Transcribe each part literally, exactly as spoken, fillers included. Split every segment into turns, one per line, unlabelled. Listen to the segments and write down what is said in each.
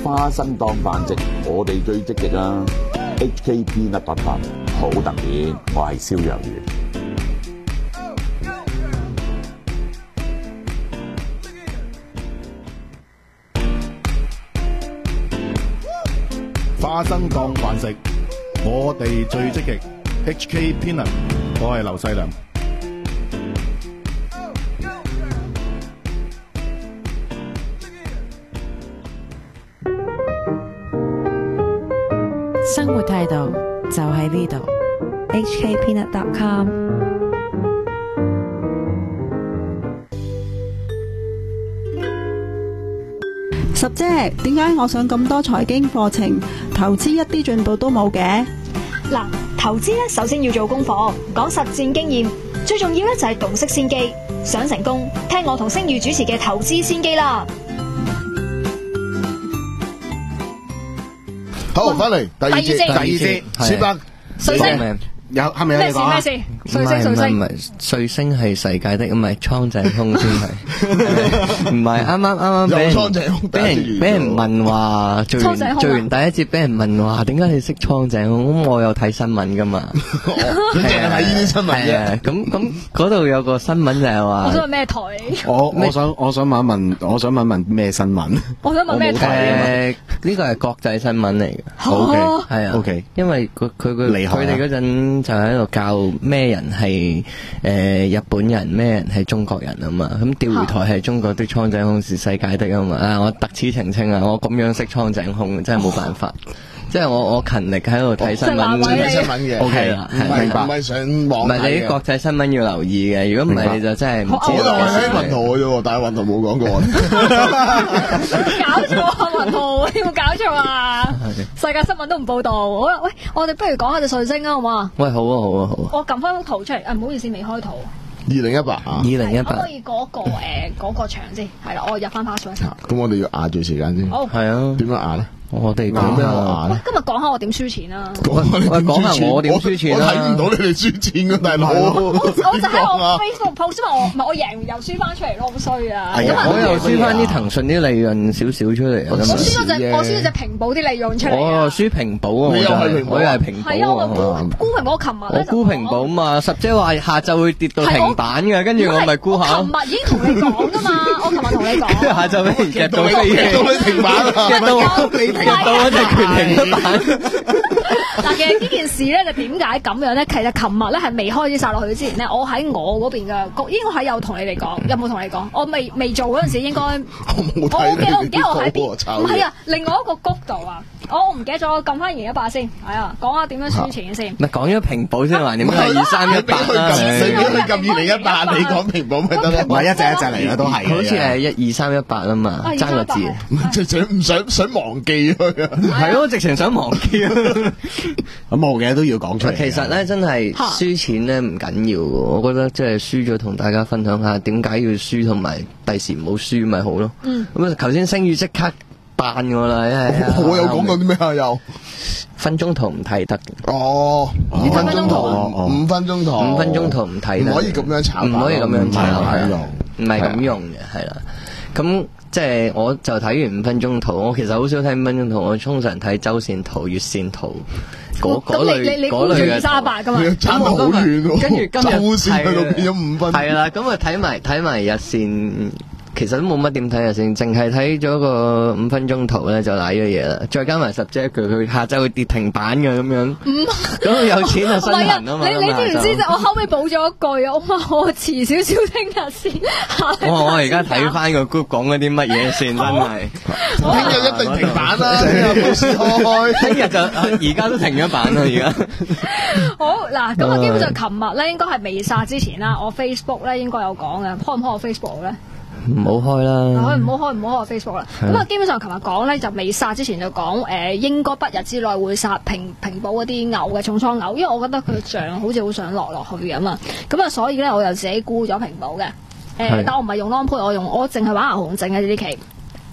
花生當飯食，我哋最積極啊 ！H K Peanut Butter 好特別，我係蕭若元。
花生當飯食，我哋最積極。H K Peanut， 我係劉細良。
生活態度就喺呢度
H K Peanut dot com。 十姐，點解我上咁多財經課程，投資一啲進步都冇嘅？
嗱，投資咧首先要做功課，講實戰經驗，最重要咧就係洞悉先機。想成功，聽我同星宇主持嘅投資先機啦。
好，翻嚟第二節，第二節，書班
水星
有係咪有嘢講啊？
咩事咩事？水星水星
唔係瑞星係世界的，唔係蒼井空先係，唔係啱啱啱啱俾人俾人俾人問話做完做完第一節俾人問話，點解你識蒼井空？咁我有睇新聞噶嘛？
佢淨係睇呢啲新聞嘅。
咁咁嗰度有個新聞就係話，
我想問咩台？
我我想我想問一問，我想問問咩新聞？
我想問咩台？
誒，呢個係國際新聞嚟嘅。
O K
係啊
O K，
因為佢佢佢佢哋嗰陣就喺度教咩人係誒日本人，咩人係中國人啊嘛。咁釣魚台係中國的，蒼井空是世界的啊嘛。啊，我特此澄清啊，我咁樣識蒼井空真係冇辦法。即係我我勤力喺度睇新聞，
睇新聞嘅。
O K 啦，
明白。唔係上網，
唔係你啲國際新聞要留意嘅。如果唔係你就真係唔知。
我就話喺雲圖嘅啫，但係雲圖冇講過。
搞錯啊，雲圖，你有冇搞錯啊？世界新聞都唔報道。好啦，喂，我哋不如講下隻瑞星啊，好嘛？
喂，好啊，好啊，好啊。
我撳翻幅圖出嚟，啊，唔好意思，未開圖。
二零一八啊，
二零一八。
可唔可以嗰個誒嗰個場先？係啦，我入翻 password。
咁我哋要壓住時間先。
好。
係啊。
點樣壓咧？
我哋
講咩壓咧？
今日講下我點輸錢啦。
喂，講下我點輸錢啦。
我睇唔到你哋輸錢㗎，大佬。
我我就喺我 Facebook post 話我唔係我贏又輸翻出嚟咯，好衰啊！
我又輸翻啲騰訊啲利潤少少出嚟。
我輸嗰隻，我輸嗰隻平保啲利潤出嚟。
我輸平保啊！
你又係平保，
我又係平保。
係啊，我沽沽平保。我琴日
我沽平保嘛，十姐話下晝會跌到停板嘅，跟住我咪沽下。
琴日已經同你講㗎嘛，我琴日同你講。
下晝俾人夾到飛
夾到你停板啊！
夾到你停到一隻。停咗板。
嗱，其實呢件事咧就點解咁樣咧？其實琴日咧係未開始殺落去之前咧，我喺我嗰邊嘅，應該係有同你哋講，有冇同你講？我未未做嗰陣時，應該
我冇睇。
我記得我唔記得我喺邊？
唔
係啊，另外一個谷度啊，我唔記得咗，我撳翻二零一八先，係啊，講下點樣輸錢先。
咪講咗平保先話點解二三一八啦？
你俾佢撳二零一八，你講平保咪得咯？
唔係一隻一隻嚟嘅都係。
好似係一二三一八啊嘛，爭個字。
直情唔想想忘記佢啊！
係咯，直情想忘記啊！
咁冇嘅都要講出嚟。
其實咧，真係輸錢咧唔緊要嘅，我覺得即係輸咗同大家分享下點解要輸，同埋第時唔好輸咪好咯。嗯。咁啊，頭先星宇即刻扮我啦，
我有講過啲咩啊？又
分鐘圖唔睇得嘅。
哦，五分鐘圖，五分鐘圖，
五分鐘圖唔睇得，
唔可以咁樣炒，
唔可以咁樣炒，
係
用，唔係咁用嘅，係啦。咁即係我就睇完五分鐘圖，我其實好少睇五分鐘圖，我通常睇周線圖、月線圖嗰嗰類嗰類嘅。
三百噶嘛，
差好遠喎。
跟住今日
周線去到變咗五分。
係啦，咁啊睇埋睇埋日線。其實都冇乜點睇日線，淨係睇咗個五分鐘圖咧就瀨咗嘢啦。再加埋十隻佢佢下晝會跌停板嘅咁樣。唔咁有錢就身痕啊嘛。
你你知唔知啫？我後尾補咗一句啊，我話我遲少少聽日先。
我我而家睇翻個 group 講嗰啲乜嘢先，真係。
聽日一定停板啦，聽日冇事開。
聽日就而家都停咗板啦，而家。
好嗱，咁啊，基本上琴日咧應該係未殺之前啦，我 Facebook 咧應該有講嘅，開唔開我 Facebook 咧？
唔好開啦，
唔好開唔好開我 Facebook 啦。咁啊，基本上琴日講咧就未殺之前就講，誒、呃、應該不日之內會殺平平保嗰啲牛嘅重倉牛，因為我覺得佢漲好似好想落落去咁啊。咁啊，所以咧我就自己沽咗平保嘅。誒、呃，但我唔係用 long put，我用我淨係玩牛熊證嘅呢啲期。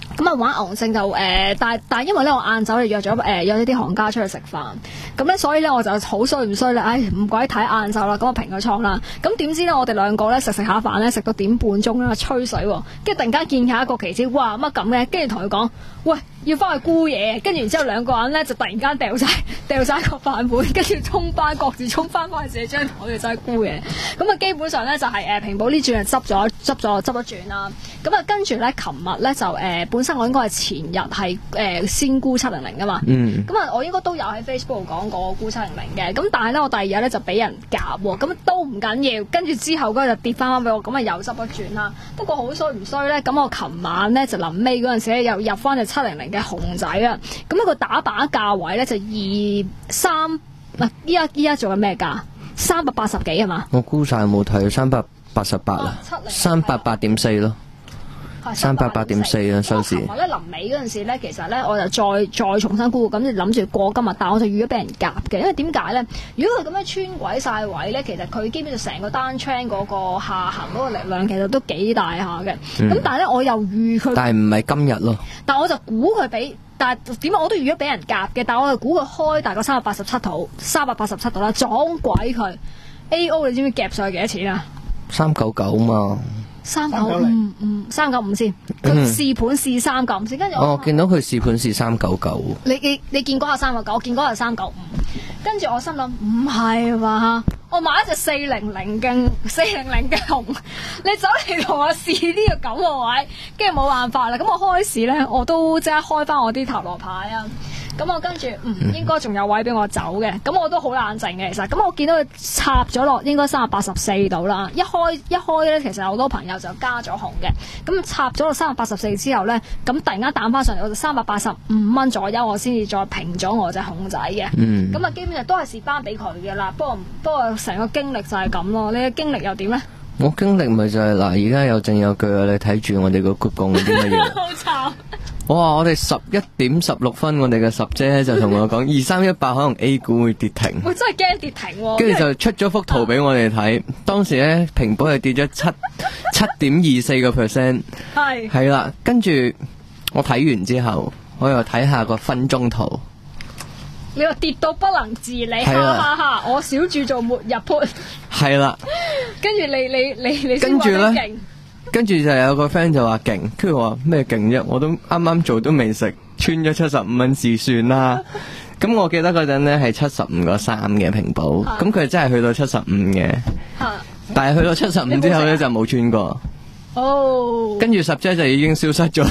咁啊玩牛熊證就誒、呃，但係但係因為咧我晏晝就約咗誒、呃、有一啲行家出去食飯，咁咧所以咧我就好衰唔衰咧，唉唔鬼睇晏晝啦，咁我平個倉啦。咁點知咧我哋兩個咧食食下飯咧食到點半鐘啦，吹水喎，跟住突然間見下一個期指，哇乜咁嘅，跟住同佢講，喂要翻去沽嘢，跟住然之後兩個人咧就突然間掉晒掉晒個飯盤，跟住衝翻各自衝翻翻去自己張台度就係沽嘢。咁啊基本上咧就係、是、誒、呃、平保呢轉係執咗執咗執咗轉啦。咁啊跟住咧琴日咧就誒、呃、本身我應該係前日係誒、呃、先沽七零零噶嘛。嗯。咁啊我應該都有喺 Facebook 講過沽七零零嘅。咁但係咧我第二日咧就俾人夾喎，咁都唔緊要。跟住之後嗰日就跌翻翻俾我，咁啊又執咗轉啦。不過好衰唔衰咧？咁我琴晚咧就臨尾嗰陣時咧又入翻隻七零零嘅熊仔啊。咁一個打靶價位咧就二三，唔依家依家做緊咩價？三百八十幾係嘛？
我估晒冇睇，三百八十八啦，三百八點四咯，三百八點四啦收市。
我咧臨尾嗰陣時咧，其實咧我就再再重新估，咁就諗住過今日，但我就預咗俾人夾嘅，因為點解咧？如果佢咁樣穿鬼晒位咧，其實佢基本上成個單 train 嗰個下行嗰個力量其實都幾大下嘅。咁、嗯、但係咧我又預佢，
但係唔係今日咯。
但我就估佢俾。但係點解我都預咗俾人夾嘅？但係我係估佢開大概三百八十七度，三百八十七度啦，撞鬼佢 A O 你知唔知夾上去幾多錢啊？
三九九嘛，
三九五五三九五先，佢試盤試三九五先，跟住我
哦見到佢試盤試三九九。
你你你見嗰下三九九，我見嗰下三九五，跟住我心諗唔係嘛？我買一隻四零零嘅四零零嘅熊，你走嚟同我試呢個咁嘅位，跟住冇辦法啦。咁我開始咧，我都即刻開翻我啲塔羅牌啊。咁我跟住嗯應該仲有位俾我走嘅，咁我都好冷靜嘅其實。咁我見到佢插咗落應該三百八十四度啦。一開一開咧，其實好多朋友就加咗紅嘅。咁插咗落三百八十四之後咧，咁突然間彈翻上嚟，我就三百八十五蚊左右，我先至再平咗我隻熊仔嘅。嗯。咁啊，基本上都係蝕翻俾佢嘅啦。不過不過成個經歷就係咁咯。你嘅經歷又點咧？
我經歷咪就係、是、嗱，而家有證有據啊！你睇住我哋個 group 講啲乜嘢？
好慘！
哇！我哋十一點十六分，我哋嘅十姐就同我講二三一八可能 A 股會跌停。
我真係驚跌停喎！
跟住就出咗幅圖俾我哋睇，當時咧平保係跌咗七七點二四個 percent。係係啦，跟住我睇完之後，我又睇下個分鐘圖。
你話跌到不能自理，哈哈哈！我小注做末日盤。係啦。跟住你你你你先話你勁。
跟住就有個 friend 就話勁，跟住我話咩勁啫？我都啱啱做都未食，穿咗七十五蚊試算啦。咁我記得嗰陣咧係七十五個三嘅平保，咁佢真係去到七十五嘅，但係去到七十五之後咧就冇穿過。哦，跟住十姐就已經消失咗，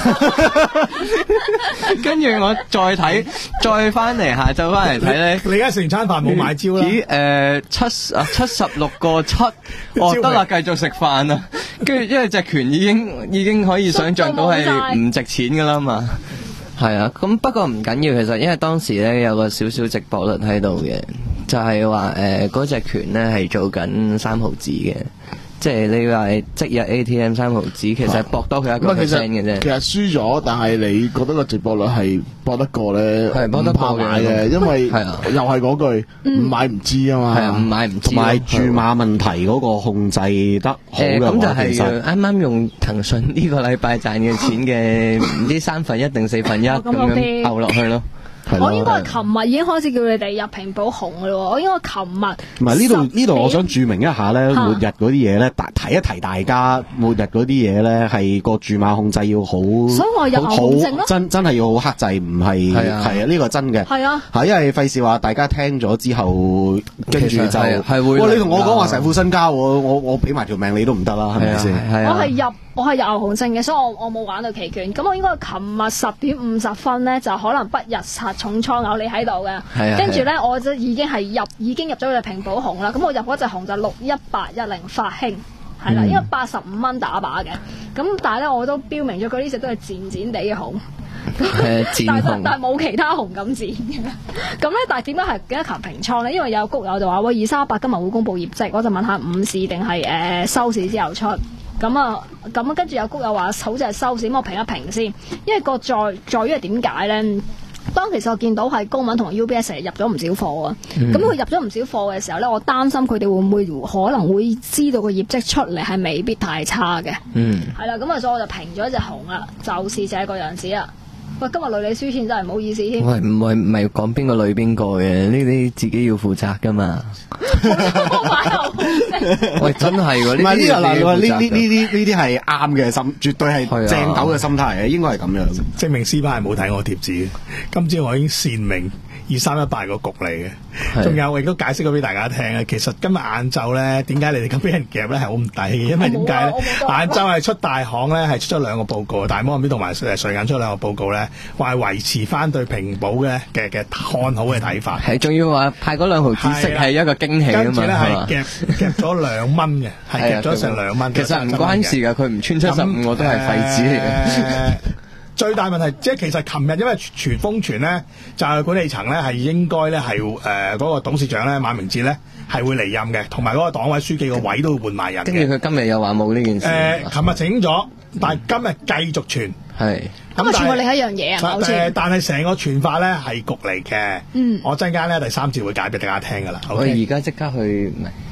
跟住我再睇，再翻嚟下晝翻嚟睇咧，
你而家成餐飯冇買招啦？
咦，誒七啊七十六個七，哦得啦，繼續食飯啦。跟住因為隻權已經已經可以想像到係唔值錢噶啦嘛，係啊，咁不過唔緊要，其實因為當時咧有個少少直播率喺度嘅，就係話誒嗰隻權咧係做緊三毫子嘅。即係你話即日 A T M 三毫子，其實搏多佢一個 percent 嘅啫。
其實輸咗，但係你覺得個直播率係搏得過咧？係搏得過嘅，因為係啊，又係嗰句唔買唔知啊嘛。係啊，唔買唔知。同埋注碼問題嗰個控制得好嘅話，
咁就係啱啱用騰訊呢個禮拜賺嘅錢嘅唔知三分一定四分一咁樣投落去咯。
我應該係琴日已經開始叫你哋入平保紅嘅咯，我應該琴日。
唔係呢度呢度，我想注明一下咧，末日嗰啲嘢咧，提一提大家，末日嗰啲嘢咧係個注碼控制要好，
所以我有
好真真係要好克制，唔係係啊呢個真嘅。係啊，係因為費事話大家聽咗之後，跟住就係會。哇！你同我講話成副身家，我我我俾埋條命你都唔得啦，係咪先？
我係入。我係有牛熊證嘅，所以我我冇玩到期權。咁我應該琴日十點五十分咧，就可能不日殺重倉牛你喺度嘅。跟住咧，我就已經係入已經入咗隻平保紅啦。咁我入嗰隻紅就六一八一零發興，係啦，應該八十五蚊打靶嘅。咁但係咧，我都標明咗佢呢隻都係賤賤地嘅紅。但係但係冇其他紅咁賤嘅。咁咧，但係點解係幾多球平倉咧？因為有谷友就話喂，二三八今日會公佈業績，我就問下午市定係誒收市之後出。咁啊，咁跟住有谷友話好似係收市，咁我評一評先。因為個在在於係點解咧？當當其實我見到係高敏同 U B S 入咗唔少貨啊，咁佢、嗯、入咗唔少貨嘅時候咧，我擔心佢哋會唔會可能會知道個業績出嚟係未必太差嘅。嗯，係啦，咁啊，所以我就平咗一隻紅啦，就是這個樣子啦。喂，今日累你輸錢真係唔好意思添。喂，唔係唔係講邊個累邊個嘅，呢啲自己要負責噶嘛。喂，真係喎，唔係呢個嗱，呢呢呢啲呢啲係啱嘅心，絕對係正斗嘅心態嘅，應該係咁樣。證明師班係冇睇我貼紙嘅，今朝我已經線明二三一八個局嚟嘅，仲有我亦都解釋咗俾大家聽啊。其實今日晏晝咧，點解你哋咁俾人夾咧係好唔抵嘅？因為點解咧？晏晝係出大行咧，係出咗兩個報告，大摩嗰邊同埋誒瑞銀出兩個報告咧，話係維持翻對平保嘅嘅嘅看好嘅睇法。係，仲要話派嗰兩毫子息係一個驚喜啊嘛。跟住咧係夾夾咗兩蚊嘅，係夾咗成兩蚊。其實唔關事㗎，佢唔穿七十五我都係廢紙嚟嘅。最大問題即係其實琴日因為傳瘋傳咧，就係管理層咧係應該咧係誒嗰個董事長咧馬明哲咧係會離任嘅，同埋嗰個黨委書記個位都會換埋人嘅。跟住佢今日又話冇呢件事。誒，琴日整咗，但係今日繼續傳。係。咁啊，傳過另一樣嘢啊，好似。誒，但係成個傳法咧係局嚟嘅。嗯。我陣間咧第三節會解俾大家聽㗎啦。我而家即刻去。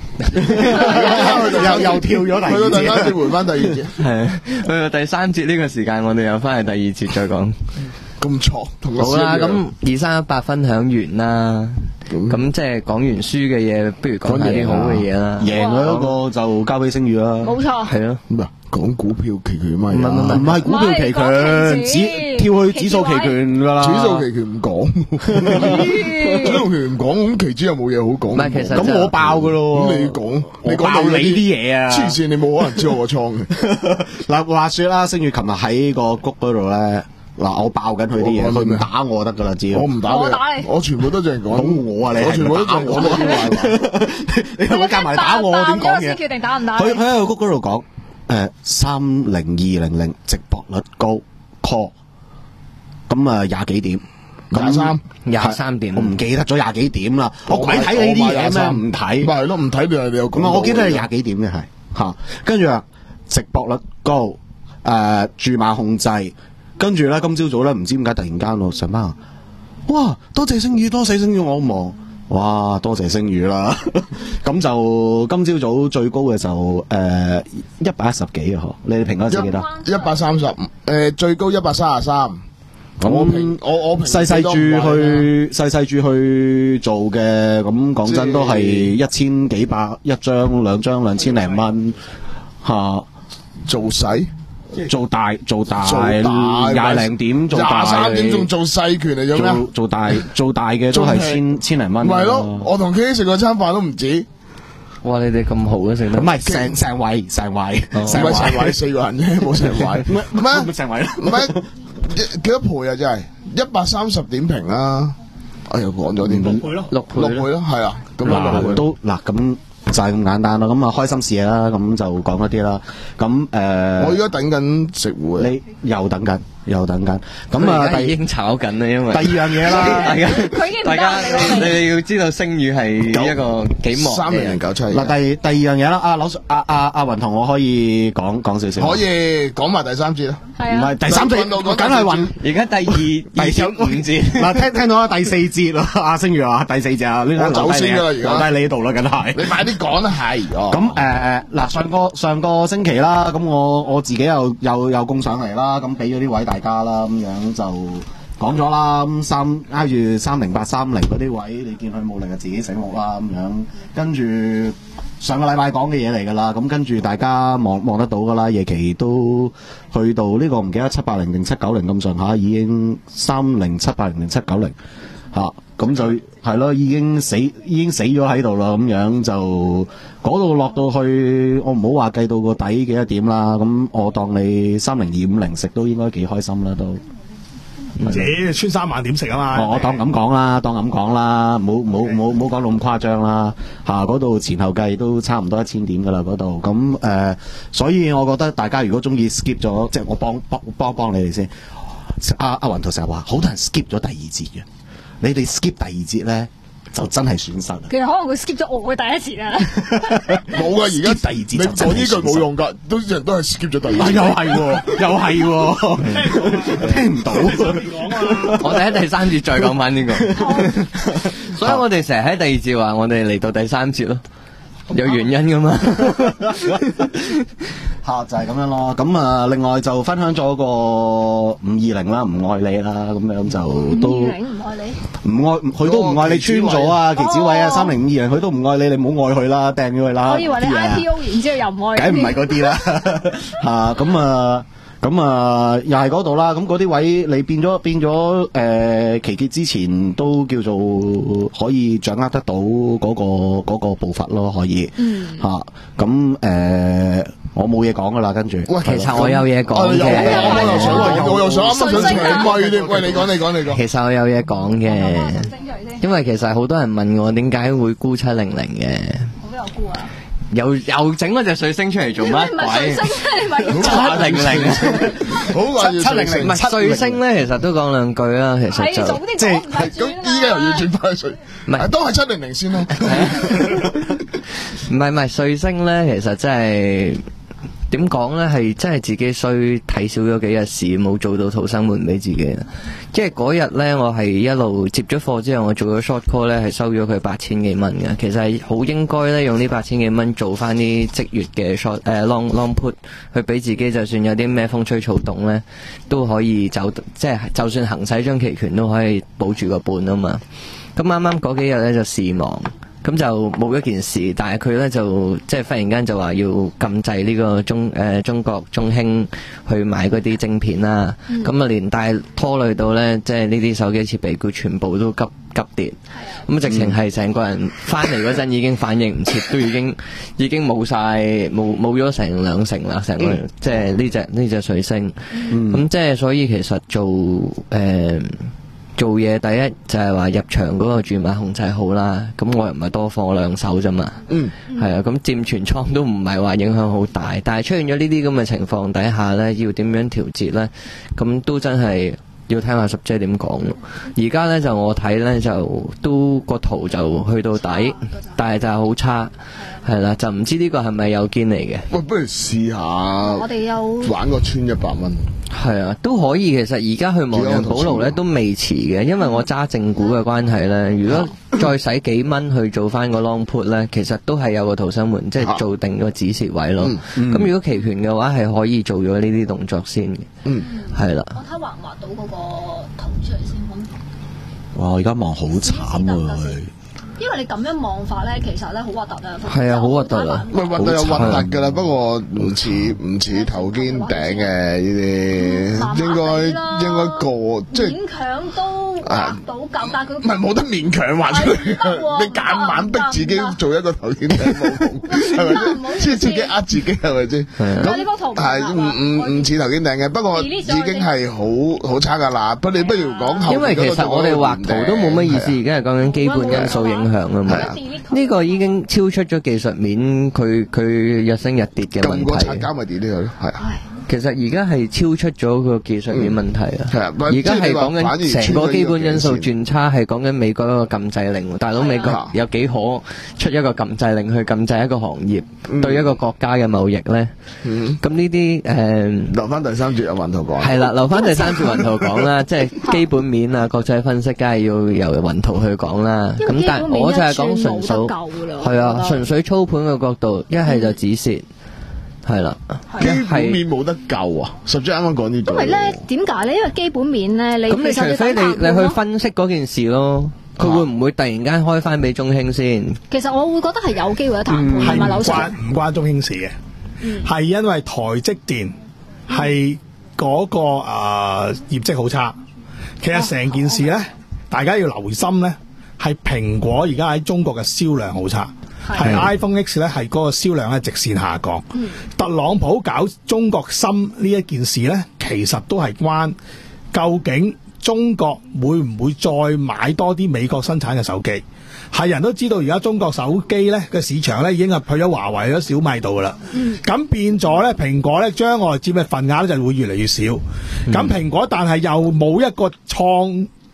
又又跳咗第二節，去到第三節回翻第二節，係去到第三節呢個時間，我哋又翻去第二節再講。咁錯，好啦，咁二三一八分享完啦，咁即係講完輸嘅嘢，不如講下啲好嘅嘢啦。贏咗嗰個就交俾星宇啦，冇錯，係咯。咁啊，講股票期權咪唔係唔係唔係股票期權，指跳去指數期權噶啦，指數期權唔講，指數期權唔講，咁期指又冇嘢好講。唔係，其實咁我爆噶咯，咁你講，你講你啲嘢啊，黐線，你冇可能知我個倉嘅。嗱，話說啦，星宇琴日喺個谷嗰度咧。嗱，我爆緊佢啲嘢，佢唔打我得噶啦，知我唔打你，我打你，我全部都淨係講我啊，你我全部都打我，你係咪夾埋打我？點講嘢？決定打唔打？佢佢喺個谷嗰度講，誒，三零二零零直播率高 call，咁啊廿幾點？廿三廿三點，我唔記得咗廿幾點啦。我鬼睇你呢啲嘢咩？唔睇，咪係咯，唔睇你你又咁啊？我記得係廿幾點嘅係吓，跟住啊，直播率高，誒，注碼控制。跟住咧，今朝早咧，唔知點解突然間我上班，哇！多謝星宇，多謝星宇，我望，哇！多謝星宇啦。咁就今朝早最高嘅時候，誒一百一十幾啊！嗬，你哋評嗰陣幾多？一百三十，誒最高一百三十三。我我我細細注去細細注去做嘅，咁講真都係一千幾百一張兩張兩千零蚊嚇做細。做大做大廿零點做大廿三點仲做細權嚟咗咩？做大做大嘅都係千千零蚊。唔係咯，我同 K 食個餐飯都唔止。哇！你哋咁好嘅食得？唔係成成位成位，唔係成位四個人啫，冇成位。唔係咩？成位唔係幾多倍啊？真係一百三十點評啦。我又講咗點？六倍咯，六六倍咯，係啊。咁嗱都嗱咁。就係咁簡單啦，咁啊開心事啦，咁就講一啲啦。咁誒，呃、我而家等緊食會，你又等緊，又等緊。咁啊，第已經炒緊啦，因為第二樣嘢啦，大家大家你哋要知道星宇係一個幾忙嘅三零零九七。嗱，第第二樣嘢啦，阿柳阿阿阿雲同我可以講講少少，可以講埋第三節啦。唔係第三節，梗係雲。而家第二第五節，嗱聽聽到啦，第四節啦，阿星宇話第四節啊，我走先噶啦，而家留低你呢度啦，梗係你快啲講啦，係。咁誒誒，嗱上個上個星期啦，咁我我自己又又又供上嚟啦，咁俾咗啲位大家啦，咁樣就講咗啦。咁三挨住三零八三零嗰啲位，你見佢冇力就自己醒目啦，咁樣跟住。上個禮拜講嘅嘢嚟㗎啦，咁跟住大家望望得到㗎啦，夜期都去到呢、這個唔記得七八零定七九零咁上下，已經三零七八零定七九零嚇，咁就係咯，已經死已經死咗喺度啦，咁樣就嗰度落到去，我唔好話計到個底幾多點啦，咁我當你三零二五零食都應該幾開心啦都。唔止穿三萬點食啊嘛！哦、我當咁講啦，當咁講啦，冇冇冇冇講到咁誇張啦嚇！嗰、啊、度前後計都差唔多一千點噶啦嗰度，咁誒、呃，所以我覺得大家如果中意 skip 咗，即係我幫幫幫幫你哋先。阿阿雲圖成日話，好多人 skip 咗第二節嘅，你哋 skip 第二節咧，
就真係損失。
其實可能佢 skip 咗我嘅第一節啊。
冇噶，而家
第二節
你講呢句冇用噶，都人都係 skip 咗第二節。
又係喎，又係喎，聽唔到。
我哋喺第三節再講翻呢個。所以我哋成日喺第二節話我哋嚟到第三節咯。有原因噶嘛？
吓就係、是、咁樣咯。咁啊，另外就分享咗個五二零啦，唔愛你啦，咁樣就都
五二零唔愛你，
唔愛佢都唔愛你穿咗啊！祁子偉啊，三零五二零佢都唔愛你，你唔好愛佢啦，掟咗佢啦。
我以為你 I P O 然之後又唔愛，
梗唔係嗰啲啦。吓咁啊。咁啊，又係嗰度啦。咁嗰啲位你變咗變咗誒，期結之前都叫做可以掌握得到嗰、嗰個嗰、嗰個步伐咯，可以。嗯。吓咁誒，我冇嘢講噶啦，跟住。
喂，其實我有嘢講嘅。
我又想，我又想啱啱想搶咪添。喂，你講你講你講。
其實我有嘢講嘅，因為其實好多人問我點解會沽七零零嘅。
我都有沽啊。
又又整嗰隻水星出嚟做乜鬼？
七
零零，
好話
七零零，唔係水星咧，其實都講兩句啦。其實就
即係咁，依家又要轉翻水，唔係都係七零零先啦。
唔係唔係，水星咧，其實真係點講咧，係真係自己衰睇少咗幾日市，冇做到逃生門俾自己啦。即係嗰日咧，我係一路接咗貨之後，我做咗 short call 咧，係收咗佢八千幾蚊嘅。其實係好應該咧，用呢八千幾蚊做翻啲即月嘅 short 誒、呃、long long put，去俾自己就算有啲咩風吹草動咧，都可以走，即係就算行使張期權都可以保住個本啊嘛。咁啱啱嗰幾日咧就事忙。咁就冇一件事，但係佢咧就即係忽然間就話要禁制呢個中誒、呃、中國中興去買嗰啲晶片啦，咁啊、嗯、連帶拖累到咧，即係呢啲手機設備股全部都急急跌，咁直情係成個人翻嚟嗰陣已經反應唔切，都已經已經冇晒冇冇咗成兩成啦，成個、嗯、即係呢隻呢隻水星，咁、嗯、即係所以其實做誒。呃做嘢第一就係、是、話入場嗰個注碼控制好啦，咁我又唔係多貨兩手啫嘛，嗯，係啊，咁佔全倉都唔係話影響好大，但係出現咗呢啲咁嘅情況底下呢，要點樣調節呢？咁都真係要聽下十姐點講咯。而家呢，就我睇呢，就都個圖就去到底，但係就係好差，係啦，就唔知呢個係咪有堅嚟嘅？
喂，不如試下，我哋有玩個穿一百蚊。
係啊，都可以。其實而家去亡羊補牢咧都未遲嘅，因為我揸正股嘅關係咧，如果再使幾蚊去做翻個 long put 咧，其實都係有個逃生門，即係做定個止蝕位咯。咁、嗯嗯、如果期權嘅話，係可以做咗呢啲動作先嘅。嗯，係啦。我睇畫唔畫到嗰個圖出嚟先。哇！而家望好慘啊！
因為你咁樣望法咧，其實咧好核突啊！
係啊，好核突啊！
喂，核突又核突噶啦，不過唔似唔似頭肩頂嘅呢啲，應該應該過即係勉強都畫到夠，但係佢唔係冇得勉強畫出嚟，你夾硬逼自己做一個頭肩頂冇用，係咪先？即係自己呃自己係咪先？咁呢幅圖係唔唔唔似頭肩頂嘅，不過已經係好好差噶啦。不你不如講後，
因為其實我哋畫圖都冇乜意思，而家係講緊基本因素影響。係啊，呢個已經超出咗技術面，佢佢日升日跌嘅問題。咁個產交咪跌呢個咯，係啊。其實而家係超出咗個技術面問題啊。係啊，而家係講緊成個基本因素轉差，係講緊美國一個禁制令。大佬美國有幾可出一個禁制令去禁制一個行業對一個國家嘅貿易咧？咁呢啲誒，
留翻第三節有雲圖講。
係啦，留翻第三節雲圖講啦，即係基本面啊，國際分析梗係要由雲圖去講啦。咁但係我就係講純數，係啊，純粹操盤嘅角度，一係就止蝕。係啦，
基本面冇得救啊！實際啱啱講呢句。
因為咧，點解咧？因為基本面咧，你
咁你除非你你去分析嗰件事咯，佢會唔會突然間開翻俾中興先？
其實我會覺得係有機會一談判，係咪劉 Sir？
唔關中興事嘅，係因為台積電係嗰個誒業績好差。其實成件事咧，大家要留心咧，係蘋果而家喺中國嘅銷量好差。係 iPhone X 咧，係嗰個銷量咧直線下降。嗯、特朗普搞中國芯呢一件事咧，其實都係關究竟中國會唔會再買多啲美國生產嘅手機？係人都知道而家中國手機咧嘅市場咧已經係去咗華為、去咗小米度噶啦。咁、嗯、變咗咧，蘋果咧將來佔嘅份額咧就會越嚟越少。咁蘋、嗯、果但係又冇一個創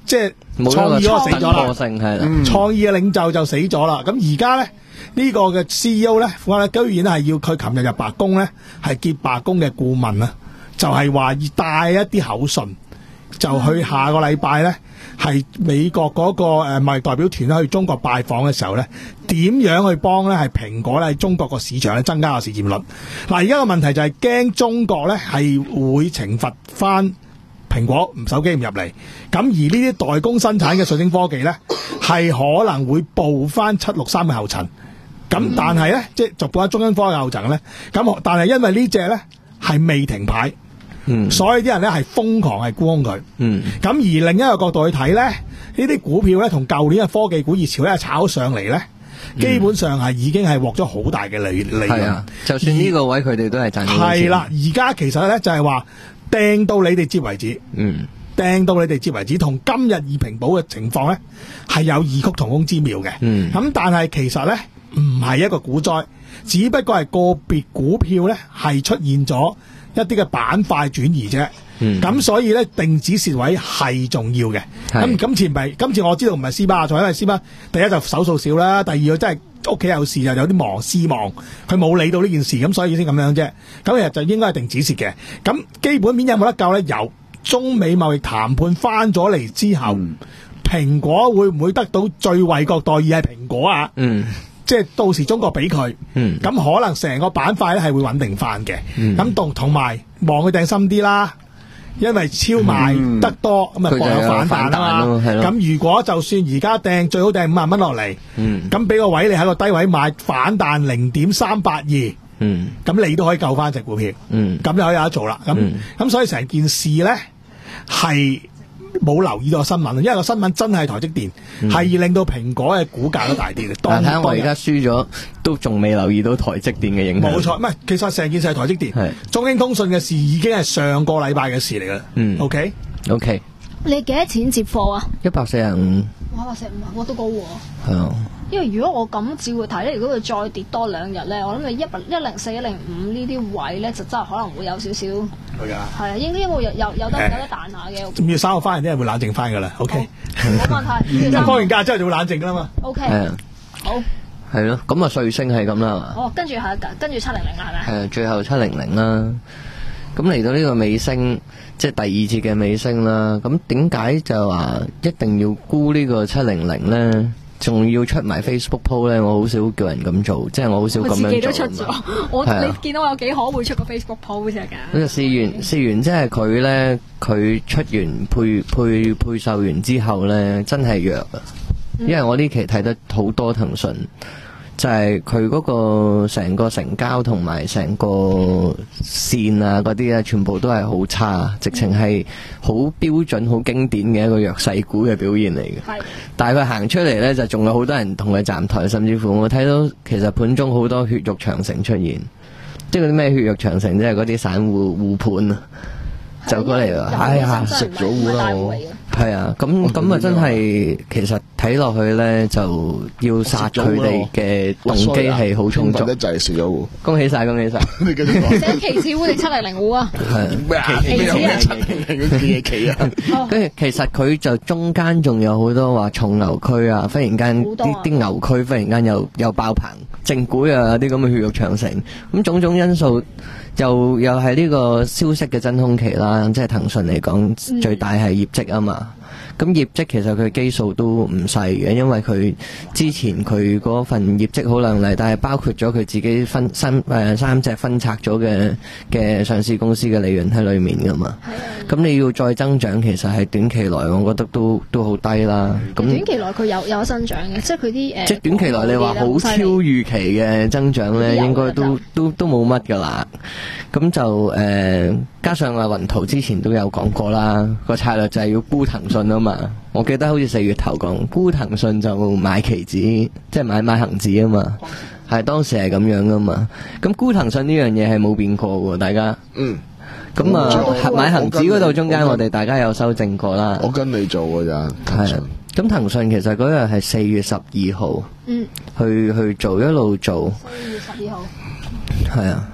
即係創意嗰個死咗啦，
係
創意嘅領袖就死咗啦。咁而家咧呢個嘅 C E O 咧，我哋居然係要佢琴日入白宮咧，係接白宮嘅顧問啊，就係話要帶一啲口信，就去下個禮拜咧，係美國嗰個誒貿易代表團咧去中國拜訪嘅時候咧，點樣去幫咧係蘋果咧喺中國個市場咧增加個市佔率。嗱，而家個問題就係驚中國咧係會懲罰翻蘋果唔手機唔入嚟，咁而呢啲代工生產嘅瑞聲科技咧係可能會步翻七六三嘅後塵。咁但係咧，即係就步翻中芯科嘅後塵咧。咁但係因為呢隻咧係未停牌。嗯，所以啲人咧係瘋狂係沽空佢。嗯，咁而另一個角度去睇咧，呢啲股票咧同舊年嘅科技股熱潮咧炒上嚟咧，嗯、基本上係已經係獲咗好大嘅利利潤。係啊，
就算呢個位佢哋都係賺錢。
係啦，而家其實咧就係話掟到你哋接為止。嗯，掟到你哋接為止，同今日二平保嘅情況咧係有異曲同工之妙嘅。嗯，咁但係其實咧唔係一個股災，只不過係個別股票咧係出現咗一啲嘅板塊轉移啫，咁、嗯、所以咧定止蝕位係重要嘅。咁今次唔係，今次我知道唔係斯巴，就因為斯巴第一就手數少啦，第二佢真係屋企有事又有啲忙思忙，佢冇理到呢件事，咁所以先咁樣啫。咁其實就應該係定止蝕嘅。咁基本面有冇得救咧？有。中美貿易談判翻咗嚟之後，嗯、蘋果會唔會得到最惠國待遇係蘋果啊？嗯。即係到時中國俾佢，咁、嗯、可能成個板塊咧係會穩定翻嘅。咁同同埋望佢掟深啲啦，因為超賣得多，咁啊博有反彈啊嘛。咁如果就算而家掟最好掟五萬蚊落嚟，咁、嗯、俾個位你喺個低位買反彈零點三八二，咁你都可以救翻隻股票。咁、嗯、就可以有得做啦。咁咁、嗯、所以成件事咧係冇留意到個新聞，因為個新聞真係台積電係、嗯、令到蘋果嘅股價都大跌。
但睇我而家輸咗，都仲未留意到台積電嘅影響。
冇錯，唔係其實成件事係台積電。中興通訊嘅事已經係上個禮拜嘅事嚟㗎。嗯 ，OK
OK。
你幾多錢接貨啊？
一百四十五。
哇，一百四十五啊，我都高喎。
係啊。
因為如果我咁照會睇咧，如果佢再跌多兩日咧，我諗你一百一零四、一零五呢啲位咧，就真係可能會有少少。係啊。係啊，應該應該會有有有得有得彈下嘅。五月三號翻嚟啲人會冷靜翻㗎啦。OK。冇問題。放完假之後就會冷靜㗎啦嘛。 OK。好。
係咯，咁啊瑞聲係咁啦。
哦，跟住係跟住七零零啦，係咪？
係啊，最後七零零啦。咁嚟到呢個尾聲，即係第二節嘅尾聲啦。咁點解就話一定要沽呢個七零零咧？仲要出埋 Facebook post 咧？我好少叫人咁做，即係我好少咁樣做。我自己都出咗，
我你見到我有幾可會出個 Facebook post 㗎？
咁就試完試完，即係佢咧，佢出完配配配售完之後咧，真係弱啊！因為我呢期睇得好多騰訊。就係佢嗰個成個成交同埋成個線啊嗰啲啊，全部都係好差，直情係好標準、好經典嘅一個弱勢股嘅表現嚟嘅。係，但係佢行出嚟咧，就仲有好多人同佢站台，甚至乎我睇到其實盤中好多血肉長城出現，即係嗰啲咩血肉長城，即係嗰啲散戶護盤啊，就過嚟啦。哎呀，食咗糊啦我。係啊，咁咁啊，真係其實睇落去咧，就要殺佢哋嘅動機係好充足。
就係食咗糊，
恭喜晒，恭喜晒！
你繼續講。
寫期指糊定七零零糊啊？
係咩啊？
期指啊？
期期啊？
跟住其實佢就中間仲有好多話重牛區啊，忽然間啲啲牛區忽然間又又爆棚，正股又有啲咁嘅血肉長城，咁種種因素。又又係呢個消息嘅真空期啦，即係騰訊嚟講、嗯、最大係業績啊嘛。咁業績其實佢基數都唔細嘅，因為佢之前佢嗰份業績好亮麗，但係包括咗佢自己分三誒三隻分拆咗嘅嘅上市公司嘅利潤喺裏面噶嘛。咁、嗯、你要再增長，其實係短期內我覺得都都好低啦。咁
短期內佢有有增長嘅，即係佢啲誒。
即係短期內你話好超預期嘅增長咧，應該都都都冇乜噶啦。咁就誒、呃，加上阿雲圖之前都有講過啦，個策略就係要沽騰訊啊嘛。我記得好似四月頭講沽騰訊就買期指，即係買買恒指啊嘛。係當時係咁樣噶嘛。咁沽騰訊呢樣嘢係冇變過喎，大家。嗯。咁啊，買恒指嗰度中間我哋大家有修正過啦。
我跟你做㗎咋。
係。咁騰訊其實嗰日係四月十二號，嗯，去去做一路做。
四月十二號。
係啊。
好。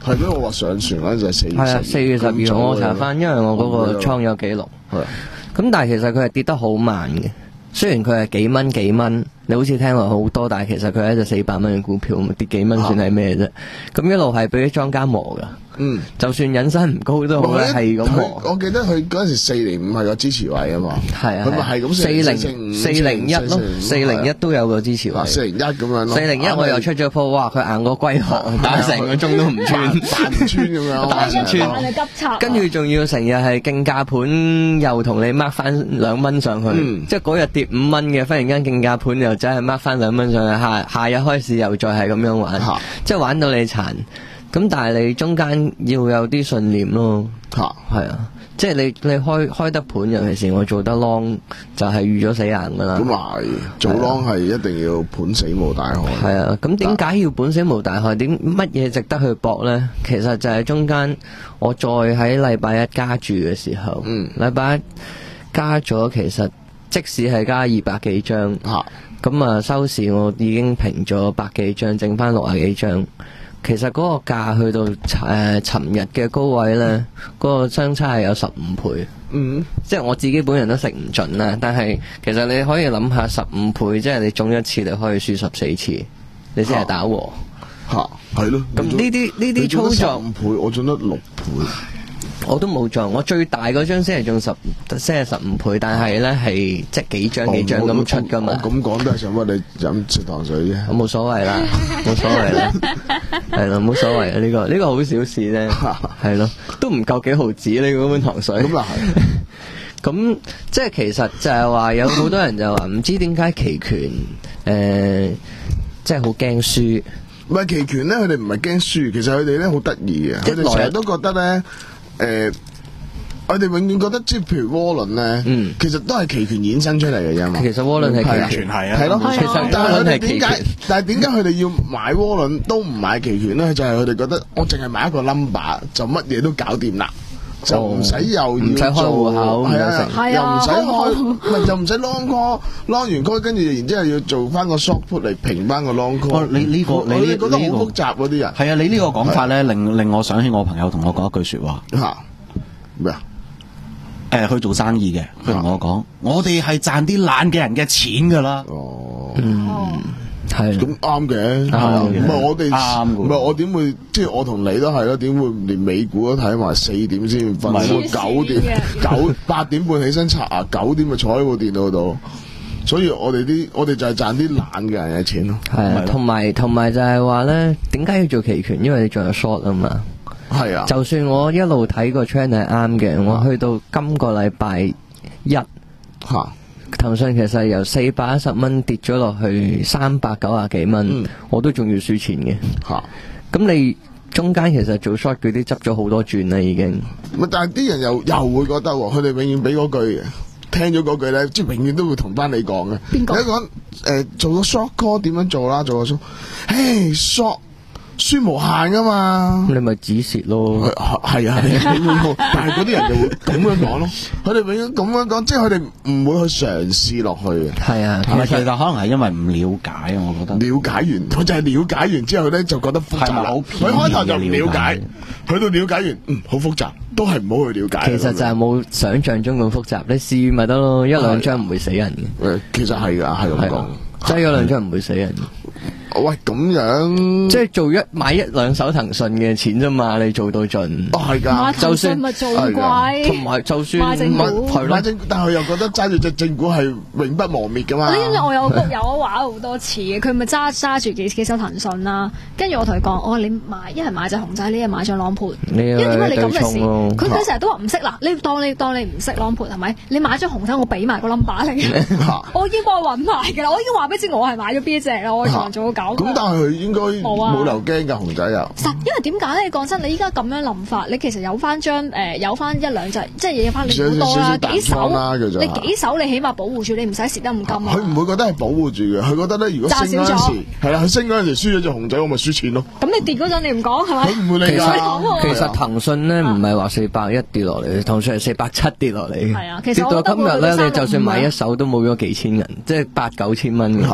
係咩？我話上船嗰陣就係四月十二。
係啊，四月十二號我查翻，因為我嗰個倉有記錄。係。咁但係其實佢係跌得好慢嘅，雖然佢係幾蚊幾蚊，你好似聽落好多，但係其實佢係一隻四百蚊嘅股票，跌幾蚊算係咩啫？咁一路係俾啲莊家磨噶。嗯，就算引伸唔高都好咧，係咁磨。
我記得佢嗰陣時四零五係個支持位啊嘛。係啊，佢咪係咁
四零四零一咯，四零一都有個支持位。
四零一咁樣咯。
四零一我又出咗鋪，哇！佢硬過龜殼，打成個鐘都唔穿，
彈唔穿咁樣，
彈唔穿。
急插。跟
住仲要成日係競價盤，又同你 mark 翻兩蚊上去，即係嗰日跌五蚊嘅，忽然間競價盤又真係 mark 翻兩蚊上去，下下日開始又再係咁樣玩，即係玩到你殘。咁但係你中間要有啲信念咯，吓係啊，即係你你開開得盤，尤其是我做得 long 就係預咗死硬噶啦。
咁係做 long 係一定要盤死無大害。
係啊，咁點解要盤死無大害？點乜嘢值得去搏咧？其實就係中間我再喺禮拜一加注嘅時候，嗯，禮拜一加咗，其實即使係加二百幾張，吓咁啊收市我已經平咗百幾張，剩翻六十幾張。其實嗰個價去到誒尋日嘅高位咧，嗰、嗰個相差係有十五倍。嗯，即係我自己本人都食唔盡啦。但係其實你可以諗下，十五倍即係你中一次，你可以輸十四次，你先係打和。
吓，係咯。
咁呢啲呢啲操作，
十五倍，我中得六倍。
我都冇中，我最大嗰張先係中十，先係十五倍，但係咧係即係幾張幾張咁出噶嘛。
我咁講都係想屈你飲食糖水啫。
我冇所謂啦，冇所謂啦，係咯，冇所謂啊！呢個呢個好小事咧，係咯，都唔夠幾毫子呢嗰碗糖水。咁又係。咁即係其實就係話有好多人就話唔知點解期權誒，即係好驚輸。
唔係期權咧，佢哋唔係驚輸，其實佢哋咧好得意嘅，佢哋成日都覺得咧，誒，我哋永遠覺得即係譬如窩輪咧，嗯，其實都係期權衍生出嚟嘅啫嘛。
其實窩輪係期權係啊，係咯，
其實但係佢哋點解？但係點解佢哋要買窩輪都唔買期權咧？就係佢哋覺得我淨係買一個 number 就乜嘢都搞掂啦。就唔使又要
唔使開戶口，
係啊，又唔使開，唔係就唔使 long call，long 完 call 跟住然之後要做翻個 short put 嚟平翻個 long call。
你呢個你呢
覺得好複雜嗰啲人
係啊，你呢個講法咧，令令我想起我朋友同我講一句説話
嚇咩啊？
誒，去做生意嘅，佢同我講：我哋係賺啲懶嘅人嘅錢㗎啦。
哦，
嗯。係
咁啱嘅，係啊，唔係我哋唔係我點會即係我同你都係咯？點會連美股都睇埋四點先瞓？九點九八點半起身刷牙，九點就坐喺部電腦度。所以我哋啲我哋就係賺啲懶嘅人嘅錢咯。
係，同埋同埋就係話咧，點解要做期權？因為你仲有 short 啊嘛。
係啊。就
算我一路睇個 trend 係啱嘅，我去到今個禮拜一嚇。騰訊其實由四百一十蚊跌咗落去三百九十幾蚊，我都仲要輸錢嘅。吓、啊，咁你中間其實做 short 嗰啲執咗好多轉啦，已經。
唔係，但係啲人又又會覺得，佢哋永遠俾嗰句，聽咗嗰句咧，即係永遠都會同翻你講嘅。邊個？你講誒，做個 short call 點樣做啦？做個 short，誒 short。輸無限噶嘛，
你咪止蝕咯，
係啊，但係嗰啲人就會咁樣講咯，佢哋永遠咁樣講，即係佢哋唔會去嘗試落去嘅。
係啊，
其實可能係因為唔了解啊，我覺得。
了解完，佢就係了解完之後咧，就覺得複雜啦。佢開頭就唔了解，去到了解完，嗯，好複雜，都係唔好去了解。
其實就係冇想象中咁複雜，你試咪得咯，一兩張唔會死人嘅。
誒，其實係噶，係咁講，
即係一兩張唔會死人。
喂，咁樣
即係做一買一兩手騰訊嘅錢啫嘛，你做到盡。
哦，係噶，
就算咪做貴，
同埋就算
買正股，
買正，但係佢又覺得揸住隻正股係永不磨滅噶嘛。
你知唔知我有有我話好多次嘅，佢咪揸揸住幾幾手騰訊啦，跟住我同佢講，我你買一係買隻熊仔，你一係買隻 long put，因為點解你咁嘅事？佢佢成日都話唔識嗱，你當你當你唔識 long put 係咪？你買隻熊仔，我俾埋個 number 你，我已經幫佢揾埋㗎啦，我已經話俾你知我係買咗邊隻啦，我同人做咗。
咁但係佢應該冇留驚㗎，熊仔又。
實因為點解咧？講真，你依家咁樣諗法，你其實有翻張誒，有翻一兩隻，即係有翻你好多啦，幾手你幾手你起碼保護住，你唔使蝕得咁金。
佢唔會覺得係保護住嘅，佢覺得咧，如果升嗰陣時係啦，佢升嗰陣時輸咗隻熊仔，我咪輸錢咯。
咁你跌嗰陣你唔講係咪？
佢唔會理㗎。
其實騰訊咧唔係話四百一跌落嚟，騰訊係四百七跌落嚟。
係啊，其實
跌到今日咧，你就算買一手都冇咗幾千銀，即係八九千蚊嘅。
冇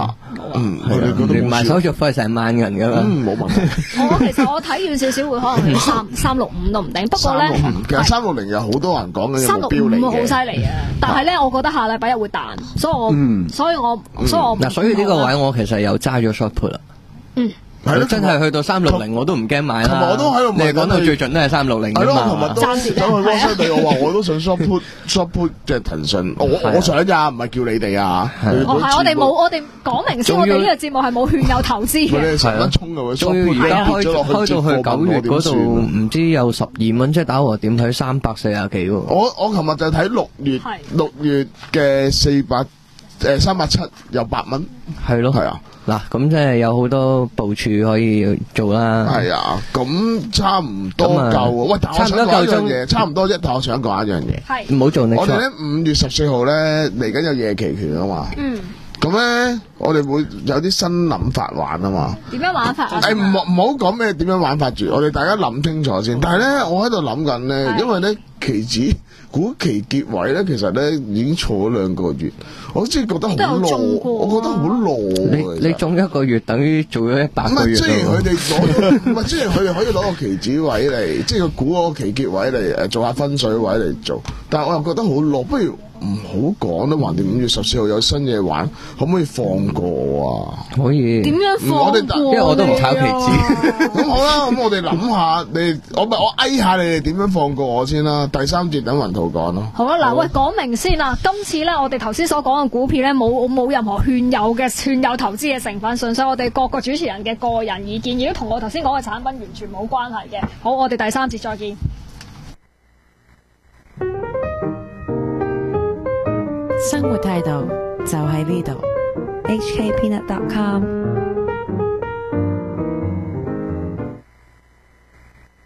啊。
嗯，佢哋覺得
連埋手續費成萬人㗎嘛。
嗯，冇問題。
我其實我睇遠少少會可能係三三六五都唔定，不過咧，
其實三六零有好多人講緊
三六五好犀利啊！但係咧，我覺得下禮拜一會彈，所以我，所以我，所以我
嗱，所以呢個位我其實有揸咗 short put 啦。嗯。係咯，真係去到三六零我都唔驚買啦。
同埋我都喺度問，
你講到最盡都係三六零㗎嘛。
係咯，同埋都想去 WhatsApp 你，我話我都想 short put short put 即係騰訊，我我想咋，唔係叫你哋啊。
哦，係我哋冇，我哋講明先，我哋呢個節目係冇勸誘投資嘅。
你哋成日衝嘅，
仲要而家開開到去九月嗰度，唔知有十二蚊，即係打和點睇三百四廿幾喎。
我我琴日就睇六月六月嘅四百誒三百七有八蚊，
係咯，
係啊。
嗱，咁即係有好多部署可以做啦。
係啊，咁差唔多夠啊。喂，但我想講一樣嘢，差唔多啫。但我想講一樣嘢，
係
唔好做你。
我哋咧五月十四號咧嚟緊有夜期權啊嘛。嗯。咁咧，我哋會有啲新諗法玩啊嘛。
點樣玩法啊？
誒，唔好唔好講咩點樣玩法住，我哋大家諗清楚先。但係咧，我喺度諗緊咧，因為咧期指股期結位咧，其實咧已經坐咗兩個月，我真係覺得好耐，我覺得好耐。
你你中一個月等於做咗一百個月。
唔係，雖然佢哋攞，唔係，雖然佢哋可以攞個期指位嚟，即係個股嗰個期結位嚟誒做下分水位嚟做，但係我又覺得好耐，不如唔好講啦。橫掂五月十四號有新嘢玩，可唔可以放過啊？
可以。
點樣放過？
因為我都唔炒期指。
咁好啦，咁我哋諗下，你我咪我嗌下你哋點樣放過我先啦。第三節等雲圖講咯。
好啦，嗱，喂，講明先啦。今次咧，我哋頭先所講嘅股票咧，冇冇任何勸誘嘅勸誘投資嘅成分，純粹我哋各個主持人嘅個人意見，亦都同我頭先講嘅產品完全冇關係嘅。好，我哋第三節再見。
生活態度就喺呢度。
H K Peanut dot com